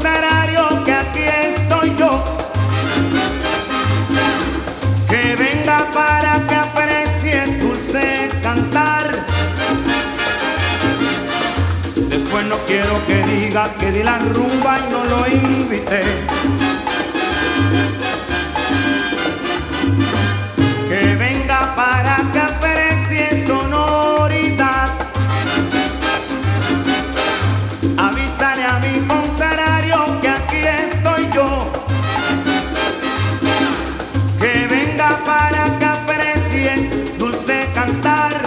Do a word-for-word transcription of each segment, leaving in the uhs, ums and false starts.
contrario, que aquí estoy yo. Que venga para que aprecie el dulce cantar. Después no quiero que diga que di la rumba y no lo invité. Que venga para que aprecie sonoridad. Avísale a mi contrario que aquí estoy yo. Que venga para que aprecie dulce cantar.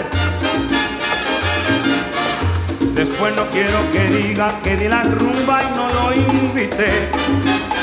Después no quiero que diga que di la rumba y no lo invité.